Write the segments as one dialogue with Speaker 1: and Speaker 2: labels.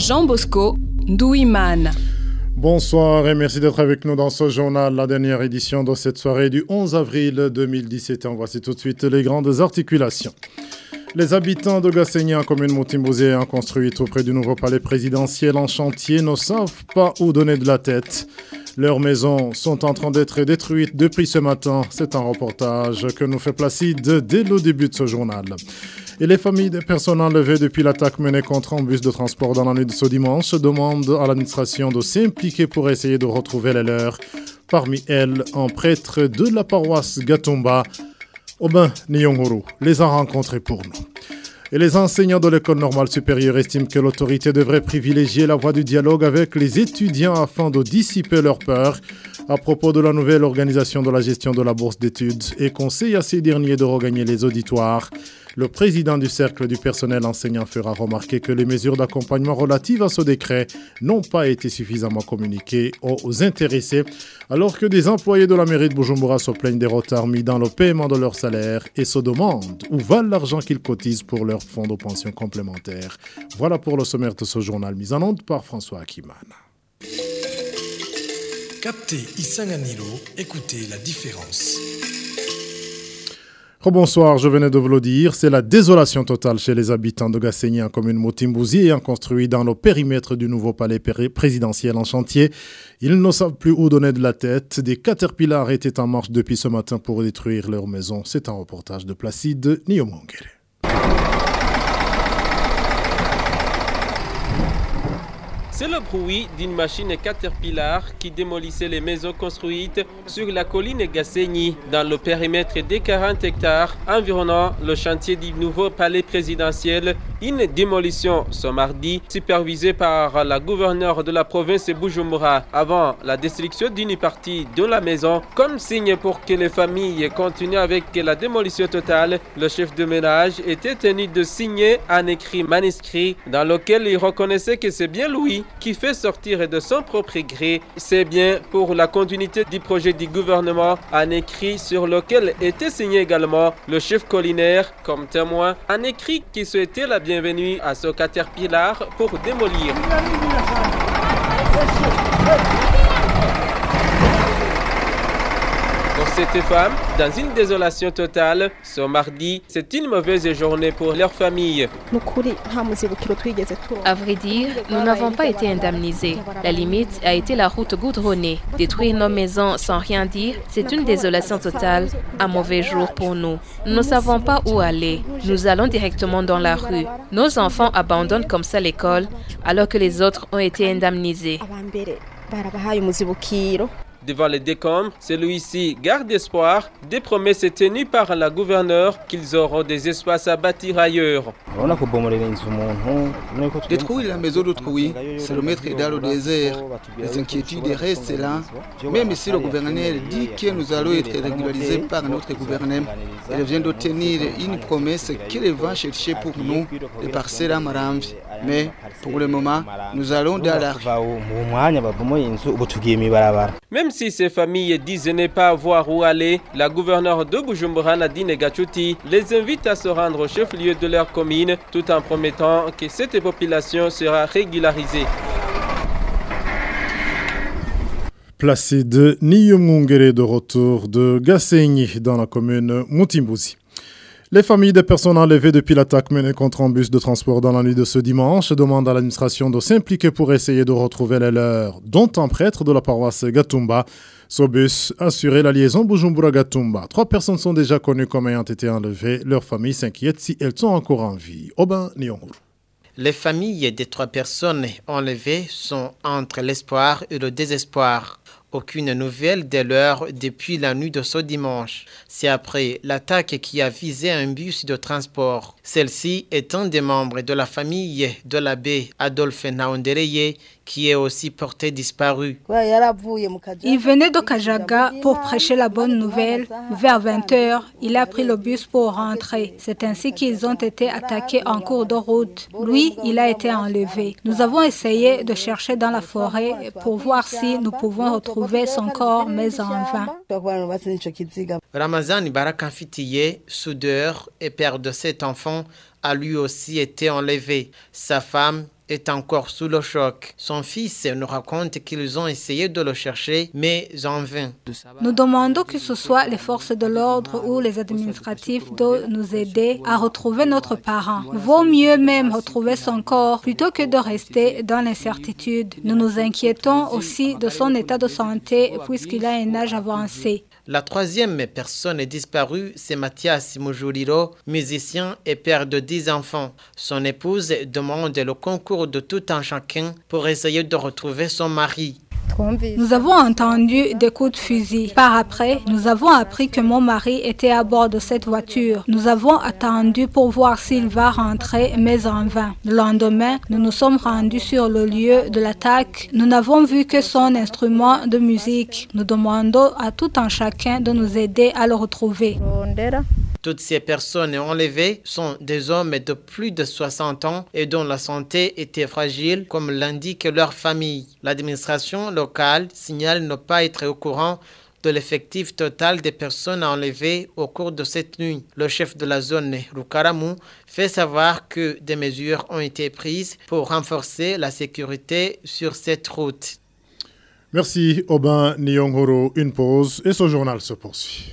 Speaker 1: Jean Bosco Ndouimane.
Speaker 2: Bonsoir et merci d'être avec nous dans ce journal, la dernière édition de cette soirée du 11 avril 2017. En voici tout de suite les grandes articulations. Les habitants de Gassény, en commune Montimbozé, construite auprès du nouveau palais présidentiel en chantier, ne savent pas où donner de la tête. Leurs maisons sont en train d'être détruites depuis ce matin. C'est un reportage que nous fait Placide dès le début de ce journal. Et les familles des personnes enlevées depuis l'attaque menée contre un bus de transport dans la nuit de ce dimanche demandent à l'administration de s'impliquer pour essayer de retrouver les leurs. Parmi elles, un prêtre de la paroisse Gatumba, Aubin Nyonguru, les a rencontrés pour nous. Et les enseignants de l'école normale supérieure estiment que l'autorité devrait privilégier la voie du dialogue avec les étudiants afin de dissiper leur peur à propos de la nouvelle organisation de la gestion de la bourse d'études et conseille à ces derniers de regagner les auditoires. Le président du cercle du personnel enseignant fera remarquer que les mesures d'accompagnement relatives à ce décret n'ont pas été suffisamment communiquées aux intéressés, alors que des employés de la mairie de Bujumbura se plaignent des retards mis dans le paiement de leur salaire et se demandent où va l'argent qu'ils cotisent pour leur fonds de pension complémentaire. Voilà pour le sommaire de ce journal mis en onde par François Akiman.
Speaker 3: Captez Isanganilo, écoutez la différence.
Speaker 2: Bonsoir, je venais de vous le dire, c'est la désolation totale chez les habitants de Gassény en commune Montimbozé ayant construit dans le périmètre du nouveau palais présidentiel en chantier. Ils ne savent plus où donner de la tête. Des caterpillars étaient en marche depuis ce matin pour détruire leur maison. C'est un reportage de Placide Nyomongere.
Speaker 4: C'est le bruit d'une machine Caterpillar qui démolissait les maisons construites sur la colline Gassény dans le périmètre des 40 hectares environnant le chantier du nouveau palais présidentiel. Une démolition ce mardi supervisée par la gouverneure de la province de Bujumbura avant la destruction d'une partie de la maison. Comme signe pour que les familles continuent avec la démolition totale, le chef de ménage était tenu de signer un écrit manuscrit dans lequel il reconnaissait que c'est bien lui qui fait sortir de son propre gré. C'est bien pour la continuité du projet du gouvernement, un écrit sur lequel était signé également le chef collinaire comme témoin, un écrit qui souhaitait la bienvenue à ce Caterpillar pour démolir. Pour cette femme, dans une désolation totale, ce mardi, c'est une mauvaise journée pour leur famille.
Speaker 5: À vrai dire, nous n'avons pas été indemnisés. La limite a été la route goudronnée. Détruire nos maisons sans rien dire, c'est une désolation totale, un mauvais jour pour nous. Nous ne savons pas où aller. Nous allons directement dans la rue. Nos enfants abandonnent comme ça l'école, alors que les autres ont été indemnisés.
Speaker 4: Devant les décombres, celui-ci garde espoir des promesses tenues par la gouverneure qu'ils auront des espaces à bâtir ailleurs.
Speaker 6: Détruire la maison d'autrui, c'est le mettre dans le désert. Les inquiétudes restent là. Même si le gouverneur dit que nous allons être régularisés par notre gouvernement, elle vient d'obtenir une promesse qu'elle va chercher pour nous des parcelles à Maramvi. Mais pour le moment, nous allons dans la rue.
Speaker 4: Même si ces familles disent ne pas avoir où aller, la gouverneure de Bujumbura, Nadine Gachuti, les invite à se rendre au chef-lieu de leur commune, tout en promettant que cette population sera régularisée.
Speaker 2: Placide Nyomongere de retour de Gassény dans la commune Montimbozé. Les familles des personnes enlevées depuis l'attaque menée contre un bus de transport dans la nuit de ce dimanche demandent à l'administration de s'impliquer pour essayer de retrouver les leurs, dont un prêtre de la paroisse Gatumba. Ce bus assurait la liaison Bujumbura-Gatumba. 3 personnes sont déjà connues comme ayant été enlevées. Leurs familles s'inquiètent si elles sont encore en vie. Aubin Nyonguru.
Speaker 7: Les familles des 3 personnes enlevées sont entre l'espoir et le désespoir. Aucune nouvelle de l'heure depuis la nuit de ce dimanche. C'est après l'attaque qui a visé un bus de transport. Celle-ci est un des membres de la famille de l'abbé Adolphe Naondereye qui est aussi porté disparu.
Speaker 8: Il venait de Kajaga pour prêcher la bonne nouvelle. Vers 20h, il a pris le bus pour rentrer. C'est ainsi qu'ils ont été attaqués en cours de route. Lui, il a été enlevé. Nous avons essayé de chercher dans la forêt pour voir si nous pouvons retrouver son corps, mais en vain.
Speaker 7: Ramazan Barakanfitiye, soudeur et père de 7 enfants, a lui aussi été enlevé. Sa femme est encore sous le choc. Son fils nous raconte qu'ils ont essayé de le chercher, mais en vain.
Speaker 8: Nous demandons que ce soit les forces de l'ordre ou les administratifs de nous aider à retrouver notre parent. Vaut mieux même retrouver son corps plutôt que de rester dans l'incertitude. Nous nous inquiétons aussi de son état de santé puisqu'il a un âge avancé.
Speaker 7: La troisième personne disparue, c'est Mathias Mujuriro, musicien et père de 10 enfants. Son épouse demande le concours de tout un chacun pour essayer de retrouver son mari.
Speaker 8: Nous avons entendu des coups de fusil. Par après, nous avons appris que mon mari était à bord de cette voiture. Nous avons attendu pour voir s'il va rentrer, mais en vain. Le lendemain, nous nous sommes rendus sur le lieu de l'attaque. Nous n'avons vu que son instrument de musique. Nous demandons à tout un chacun de nous aider à le retrouver.
Speaker 7: Toutes ces personnes enlevées sont des hommes de plus de 60 ans et dont la santé était fragile, comme l'indique leur famille. L'administration locale signale ne pas être au courant de l'effectif total des personnes enlevées au cours de cette nuit. Le chef de la zone, Rukaramu, fait savoir que des mesures ont été prises pour renforcer la sécurité sur cette route.
Speaker 2: Merci Aubin Nyonghoro. Une pause et ce journal se poursuit.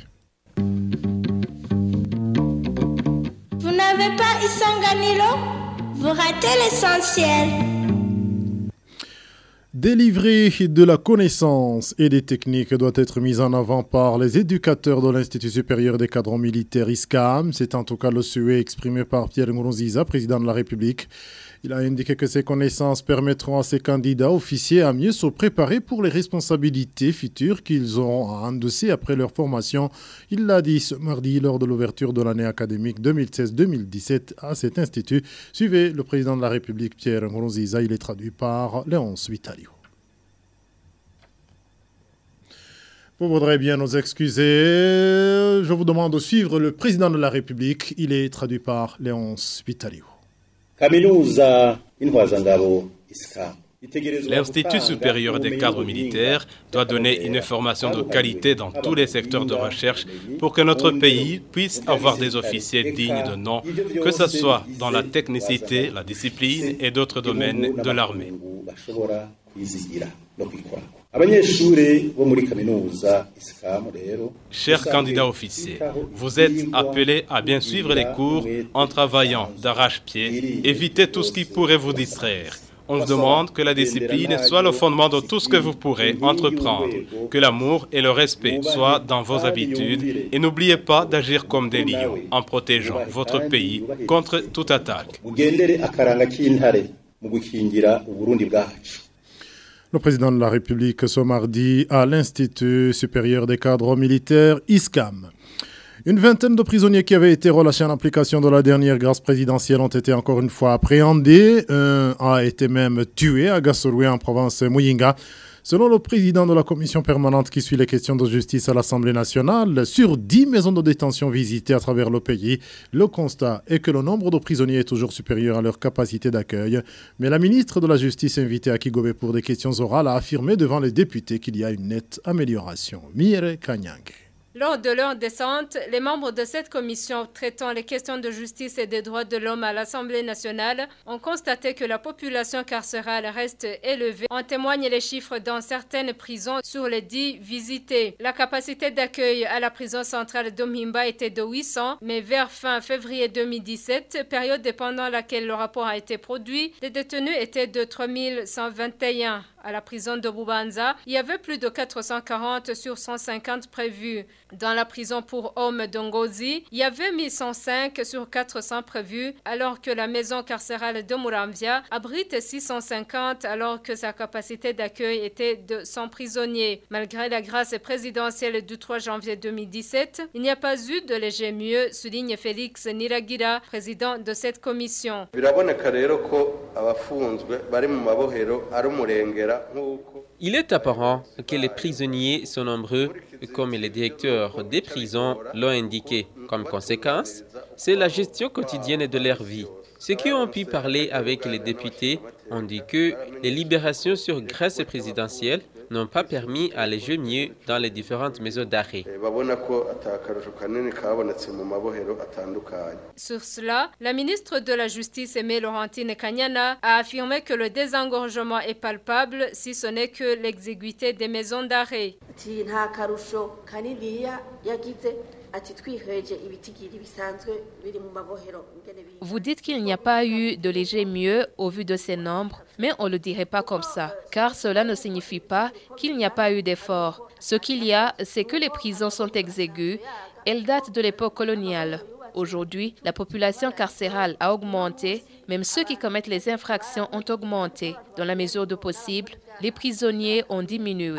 Speaker 9: Vous n'avez pas Isanganilo? Vous ratez l'essentiel.
Speaker 2: Délivrer de la connaissance et des techniques doit être mis en avant par les éducateurs de l'Institut supérieur des cadres militaires ISCAM. C'est en tout cas le souhait exprimé par Pierre Nkurunziza, président de la République. Il a indiqué que ces connaissances permettront à ces candidats officiers à mieux se préparer pour les responsabilités futures qu'ils auront à endosser après leur formation. Il l'a dit ce mardi lors de l'ouverture de l'année académique 2016-2017 à cet institut. Suivez le président de la République, Pierre Nkurunziza. Il est traduit par Léonce Vitalio. Vous voudrez bien nous excuser. Je vous demande de suivre le président de la République. Il est traduit par Léonce Vitalio.
Speaker 10: L'Institut supérieur des cadres militaires doit donner une formation de qualité dans tous les secteurs de recherche pour que notre pays puisse avoir des officiers dignes de nom, que ce soit dans la technicité, la discipline et d'autres domaines de l'armée. Chers candidats officiers, vous êtes appelés à bien suivre les cours en travaillant d'arrache-pied. Évitez tout ce qui pourrait vous distraire. On vous demande que la discipline soit le fondement de tout ce que vous pourrez entreprendre, que l'amour et le respect soient dans vos habitudes et n'oubliez pas d'agir comme des lions en protégeant votre pays contre toute attaque.
Speaker 2: Le président de la République ce mardi à l'Institut supérieur des cadres militaires ISCAM. Une vingtaine de prisonniers qui avaient été relâchés en application de la dernière grâce présidentielle ont été encore une fois appréhendés. Un a été même tué à Gassoroué en province Muyinga. Selon le président de la commission permanente qui suit les questions de justice à l'Assemblée nationale, sur 10 maisons de détention visitées à travers le pays, le constat est que le nombre de prisonniers est toujours supérieur à leur capacité d'accueil. Mais la ministre de la Justice invitée à Kigobe pour des questions orales a affirmé devant les députés qu'il y a une nette amélioration. Miere Kanyang.
Speaker 11: Lors de leur descente, les membres de cette commission traitant les questions de justice et des droits de l'homme à l'Assemblée nationale ont constaté que la population carcérale reste élevée. En témoignent les chiffres dans certaines prisons sur les 10 visitées. La capacité d'accueil à la prison centrale d'Omimba était de 800, mais vers fin février 2017, période pendant laquelle le rapport a été produit, les détenus étaient de 3121. À la prison de Bubanza, il y avait plus de 440 sur 150 prévus. Dans la prison pour hommes d'Ongozi, il y avait 1105 sur 400 prévus, alors que la maison carcérale de Muramvia abrite 650, alors que sa capacité d'accueil était de 100 prisonniers. Malgré la grâce présidentielle du 3 janvier 2017, il n'y a pas eu de léger mieux, souligne Félix Niragira, président de cette commission.
Speaker 4: Il est apparent que les prisonniers sont nombreux, comme les directeurs des prisons l'ont indiqué. Comme conséquence, c'est la gestion quotidienne de leur vie. Ceux qui ont pu parler avec les députés ont dit que les libérations sur grâce présidentielle n'ont pas permis à léger mieux dans les différentes maisons d'arrêt.
Speaker 11: Sur cela, la ministre de la Justice, Aimée Laurentine Kanyana, a affirmé que le désengorgement est palpable si ce n'est que l'exiguïté des maisons d'arrêt.
Speaker 5: Vous dites qu'il n'y a pas eu de léger mieux au vu de ces nombres, mais on ne le dirait pas comme ça, car cela ne signifie pas qu'il n'y a pas eu d'effort. Ce qu'il y a, c'est que les prisons sont exiguës. Elles datent de l'époque coloniale. Aujourd'hui, la population carcérale a augmenté, même ceux qui commettent les infractions ont augmenté. Dans la mesure du possible, les prisonniers ont diminué.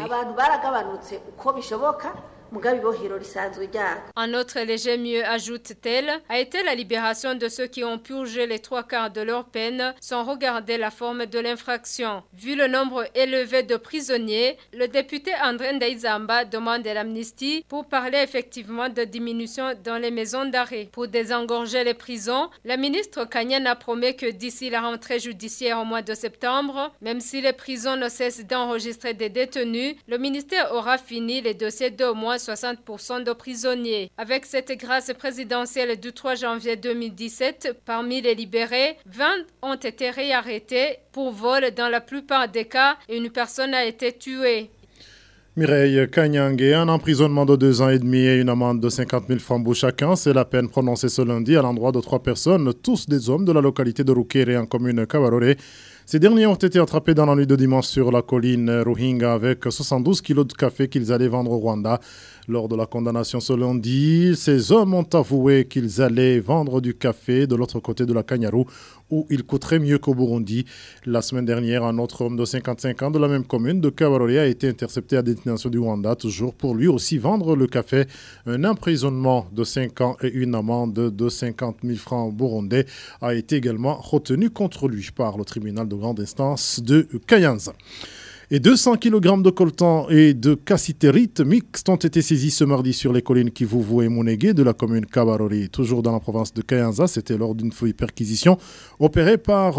Speaker 11: Un autre léger mieux, ajoute-t-elle, a été la libération de ceux qui ont purgé les 3/4 de leur peine sans regarder la forme de l'infraction. Vu le nombre élevé de prisonniers, le député André Ndaizamba demande l'amnistie pour parler effectivement de diminution dans les maisons d'arrêt. Pour désengorger les prisons, la ministre Kanyana promet que d'ici la rentrée judiciaire au mois de septembre, même si les prisons ne cessent d'enregistrer des détenus, le ministère aura fini les dossiers d'au moins 60% de prisonniers. Avec cette grâce présidentielle du 3 janvier 2017, parmi les libérés, 20 ont été réarrêtés pour vol dans la plupart des cas et une personne a été tuée.
Speaker 2: Mireille Kanyangé, un emprisonnement de 2 ans et demi et une amende de 50 000 francs chacun, c'est la peine prononcée ce lundi à l'endroit de 3 personnes, tous des hommes de la localité de Rukere en commune Kabarore. Ces derniers ont été attrapés dans la nuit de dimanche sur la colline Ruhinga avec 72 kilos de café qu'ils allaient vendre au Rwanda. Lors de la condamnation ce lundi, ces hommes ont avoué qu'ils allaient vendre du café de l'autre côté de la Kanyaru où il coûterait mieux qu'au Burundi. La semaine dernière, un autre homme de 55 ans de la même commune de Kabarore a été intercepté à destination du Rwanda, toujours pour lui aussi vendre le café. Un emprisonnement de 5 ans et une amende de 50 000 francs burundais a été également retenu contre lui par le tribunal de grande instance de Kayanza. Et 200 kg de coltan et de cassitérite mixte ont été saisis ce mardi sur les collines Kivuvu et Munege de la commune Kabarore, toujours dans la province de Kayanza. C'était lors d'une perquisition opérée par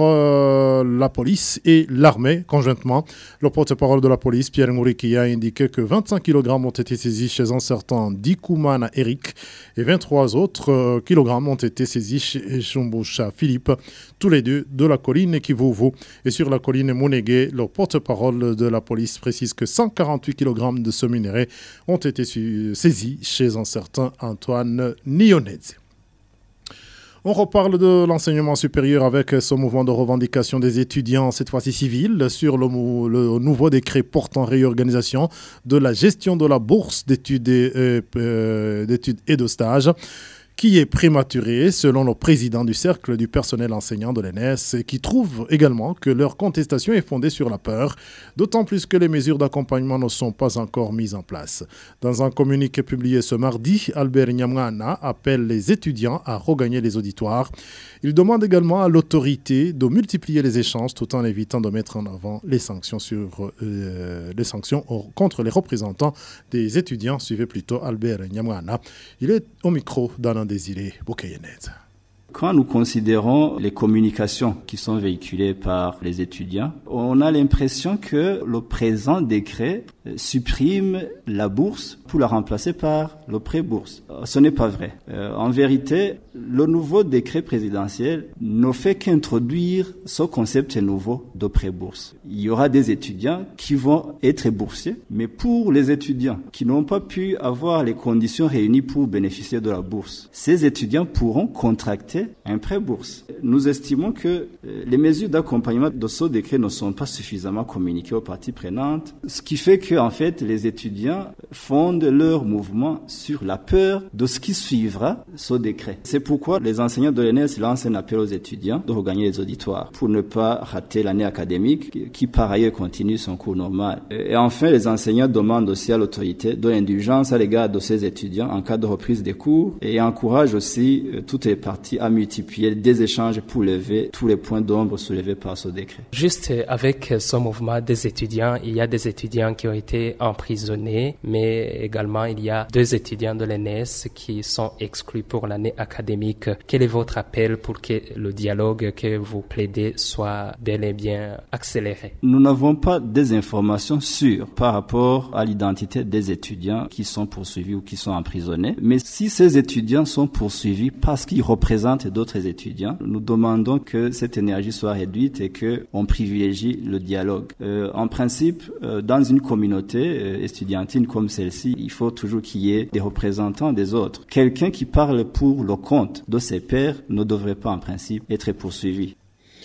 Speaker 2: la police et l'armée conjointement. Le porte-parole de la police, Pierre Ngouriki, a indiqué que 25 kg ont été saisis chez un certain Dikoumana Eric et 23 autres kilogrammes ont été saisis chez Shumbusha Philippe, tous les deux de la colline Kivuvu. Et sur la colline Munege, le porte-parole de la police précise que 148 kg de ce minerai ont été saisis chez un certain Antoine Nyonese. On reparle de l'enseignement supérieur avec ce mouvement de revendication des étudiants, cette fois-ci civils, sur le nouveau décret portant réorganisation de la gestion de la bourse d'études et de stages, qui est prématuré selon le président du cercle du personnel enseignant de l'ENS, qui trouve également que leur contestation est fondée sur la peur, d'autant plus que les mesures d'accompagnement ne sont pas encore mises en place. Dans un communiqué publié ce mardi, Albert Nyamwana appelle les étudiants à regagner les auditoires. Il demande également à l'autorité de multiplier les échanges tout en évitant de mettre en avant les sanctions contre les représentants des étudiants. Suivez plutôt Albert Nyamwana. Il est au micro d'Alain Désiré Boukayenet.
Speaker 12: Quand nous considérons les communications qui sont véhiculées par les étudiants, on a l'impression que le présent décret supprime la bourse pour la remplacer par le pré-bourse. Ce n'est pas vrai. En vérité, le nouveau décret présidentiel ne fait qu'introduire ce concept nouveau de pré-bourse. Il y aura des étudiants qui vont être boursiers, mais pour les étudiants qui n'ont pas pu avoir les conditions réunies pour bénéficier de la bourse, ces étudiants pourront contracter un pré-bourse. Nous estimons que les mesures d'accompagnement de ce décret ne sont pas suffisamment communiquées aux parties prenantes, ce qui fait que en fait, les étudiants fondent leur mouvement sur la peur de ce qui suivra ce décret. C'est pourquoi les enseignants de l'ENS lancent un appel aux étudiants de regagner les auditoires pour ne pas rater l'année académique qui par ailleurs continue son cours normal. Et enfin, les enseignants demandent aussi à l'autorité de l'indulgence à l'égard de ces étudiants en cas de reprise des cours et encouragent aussi toutes les parties à multiplier des échanges pour lever tous les points d'ombre soulevés par ce décret.
Speaker 13: Juste avec ce mouvement des étudiants, il y a des étudiants qui ont été été emprisonnés, mais également il y a 2 étudiants de l'ENS qui sont exclus pour l'année académique. Quel est votre appel pour que le dialogue que vous plaidez soit bel et bien accéléré?
Speaker 12: Nous n'avons pas des informations sûres par rapport à l'identité des étudiants qui sont poursuivis ou qui sont emprisonnés. Mais si ces étudiants sont poursuivis parce qu'ils représentent d'autres étudiants, nous demandons que cette énergie soit réduite et qu'on privilégie le dialogue. En principe, dans une communauté estudiantine comme celle-ci, il faut toujours qu'il y ait des représentants des autres. Quelqu'un qui parle pour le compte de ses pairs ne devrait pas en principe être poursuivi.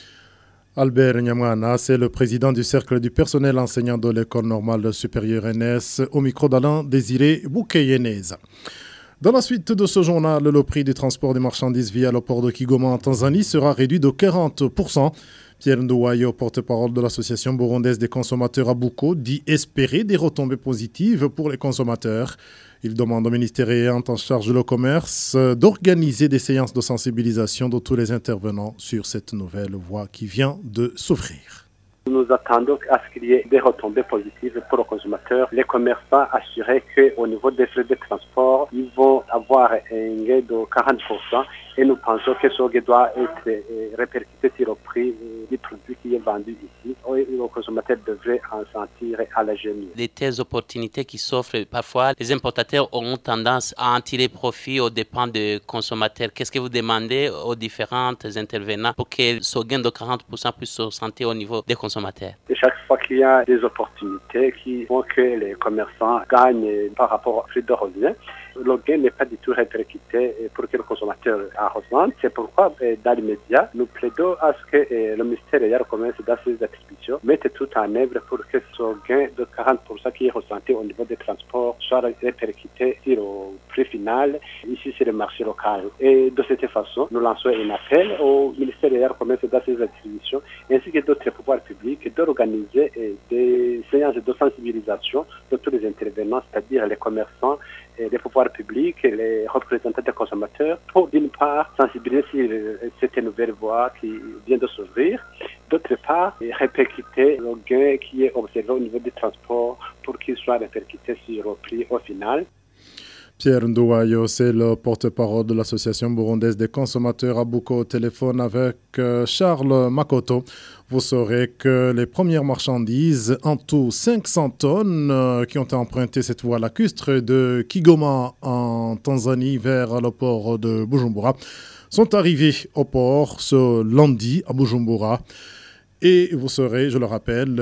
Speaker 2: Albert Nyamwana, c'est le président du cercle du personnel enseignant de l'école normale supérieure NS, au micro d'Alain Désiré Boukeyeneza. Dans la suite de ce journal, le prix du transport des marchandises via le port de Kigoma en Tanzanie sera réduit de 40%. Pierre Ndouayo, porte-parole de l'association burundaise des consommateurs à Buko, dit espérer des retombées positives pour les consommateurs. Il demande au ministère en charge du commerce d'organiser des séances de sensibilisation de tous les intervenants sur cette nouvelle voie qui vient de s'ouvrir.
Speaker 14: Nous attendons à ce qu'il y ait des retombées positives pour les consommateurs. Les commerçants assurés qu'au niveau des frais de transport, ils vont avoir un gain de 40%. Et nous pensons que ce gain doit être répercuté sur le prix du produit qui est vendu ici. Le consommateur devrait en sentir à la gêne.
Speaker 15: Des telles opportunités qui s'offrent parfois, les importateurs ont tendance à en tirer profit aux dépens des consommateurs. Qu'est-ce que vous demandez aux différents intervenants pour que ce gain de 40% puisse se sentir au niveau des consommateurs?
Speaker 14: Et chaque fois qu'il y a des opportunités qui font que les commerçants gagnent par rapport au prix de revient, le gain n'est pas du tout répercuté pour que le consommateur en ressente. C'est pourquoi, dans l'immédiat, nous plaidons à ce que le ministère du Commerce, dans ses attributions, mette tout en œuvre pour que ce gain de 40% qui est ressenti au niveau des transports soit répercuté sur le prix final, ici sur le marché local. Et de cette façon, nous lançons un appel au ministère du Commerce, dans ses attributions, ainsi que d'autres pouvoirs publics, d'organiser des séances de sensibilisation de tous les intervenants, c'est-à-dire les commerçants, les pouvoirs publics et les représentants des consommateurs pour, d'une part, sensibiliser sur cette nouvelle voie qui vient de s'ouvrir, d'autre part, répercuter le gain qui est observé au niveau du transport pour qu'il soit répercuté sur le prix au final.
Speaker 2: Pierre Ndouayo, c'est le porte-parole de l'association burundaise des consommateurs à Buko au téléphone avec Charles Makoto. Vous saurez que les premières marchandises, en tout 500 tonnes, qui ont emprunté cette voie lacustre de Kigoma en Tanzanie vers le port de Bujumbura, sont arrivées au port ce lundi à Bujumbura. Et vous saurez, je le rappelle,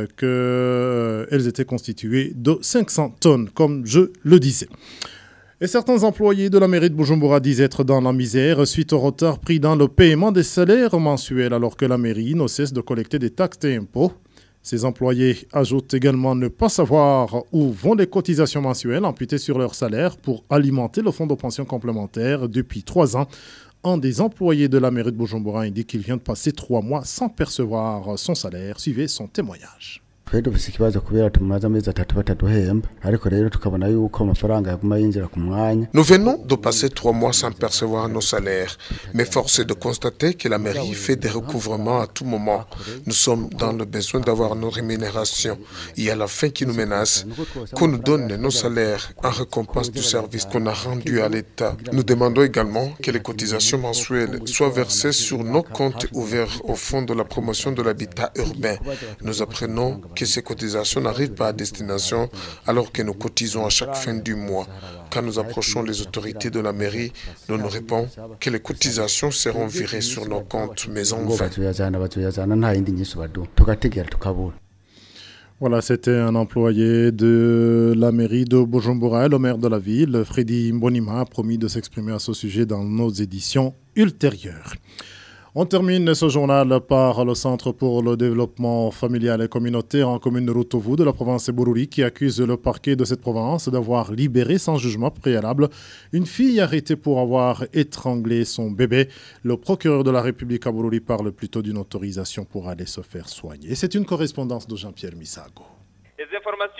Speaker 2: qu'elles étaient constituées de 500 tonnes, comme je le disais. Et certains employés de la mairie de Bujumbura disent être dans la misère suite au retard pris dans le paiement des salaires mensuels alors que la mairie ne cesse de collecter des taxes et impôts. Ces employés ajoutent également ne pas savoir où vont les cotisations mensuelles imputées sur leur salaire pour alimenter le fonds de pension complémentaire depuis 3 ans. Un des employés de la mairie de Bujumbura indique qu'il vient de passer 3 mois sans percevoir son salaire. Suivez son témoignage.
Speaker 16: Nous venons de passer 3 mois sans percevoir nos salaires, mais force est de constater que la mairie fait des recouvrements à tout moment. Nous sommes dans le besoin d'avoir nos rémunérations. Il y a la fin qui nous menace, qu'on nous donne nos salaires en récompense du service qu'on a rendu à l'État. Nous demandons également que les cotisations mensuelles soient versées sur nos comptes ouverts au fonds de la promotion de l'habitat urbain. Nous apprenons que ces cotisations n'arrivent pas à destination alors que nous cotisons à chaque fin du mois. Quand nous approchons les autorités de la mairie, nous nous répondons que les cotisations seront virées sur nos comptes, mais en vain.
Speaker 2: Voilà, c'était un employé de la mairie de Bujumbura. Le maire de la ville, Freddy Mbonima, a promis de s'exprimer à ce sujet dans nos éditions ultérieures. On termine ce journal par le Centre pour le développement familial et communautaire en commune de Rutovu de la province de Bururi qui accuse le parquet de cette province d'avoir libéré sans jugement préalable une fille arrêtée pour avoir étranglé son bébé. Le procureur de la République à Bururi parle plutôt d'une autorisation pour aller se faire soigner. Et c'est une correspondance de Jean-Pierre Misago.
Speaker 17: Les informations obtenues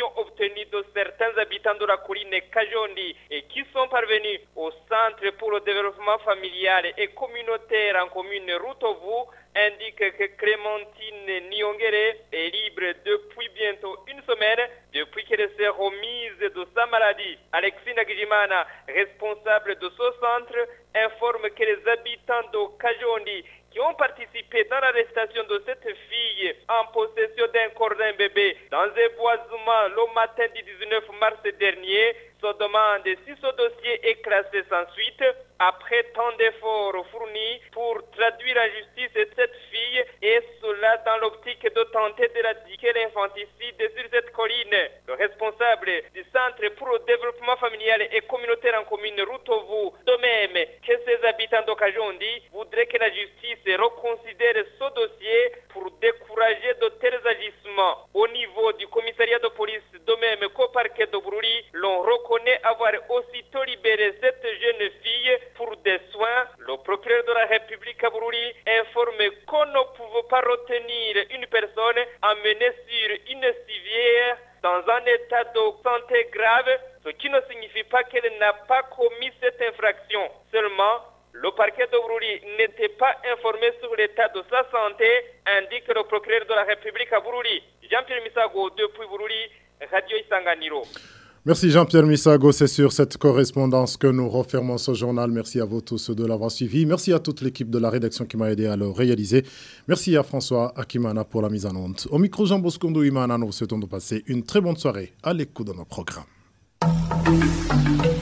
Speaker 17: retenues de certains habitants de la colline Kajondi et qui sont parvenus au Centre pour le développement familial et communautaire en commune Rutovu indique que Clémentine Nyongere est libre depuis bientôt une semaine, depuis qu'elle s'est remise de sa maladie. Alexis Nagijimana, responsable de ce centre, informe que les habitants de Kajondi qui ont participé dans l'arrestation de cette fille en possession d'un corps d'un bébé dans un boisement le matin du 19 mars dernier se demandent si ce dossier est classé sans suite après tant d'efforts fournis pour traduire en justice cette fille et cela dans l'optique de tenter d'éradiquer l'infanticide sur cette colline. Le responsable du Centre pour le développement familial et communautaire en commune Rutovu, de même que ses habitants d'Okajondi, voudrait que la justice reconsidère ce dossier pour décourager de tels agissements. Au niveau du commissariat de police, de même qu'au parquet de Bururi, l'on reconnaît avoir aussitôt libéré cette jeune fille pour des soins. Le procureur de la République à Bururi informe qu'on ne pouvait pas retenir une personne emmenée sur une civière dans un état de santé grave, ce qui ne signifie pas qu'elle n'a pas commis cette infraction. Seulement, le parquet de Bururi n'était pas informé sur l'état de sa santé, indique le procureur de la République à Bururi. Jean-Pierre Misago, depuis Bururi, Radio Isanganiro.
Speaker 2: Merci Jean-Pierre Misago, c'est sur cette correspondance que nous refermons ce journal. Merci à vous tous de l'avoir suivi. Merci à toute l'équipe de la rédaction qui m'a aidé à le réaliser. Merci à François Akimana pour la mise en onde. Au micro Jean-Bosco Ndouimana, nous vous souhaitons de passer une très bonne soirée à l'écoute de nos programmes.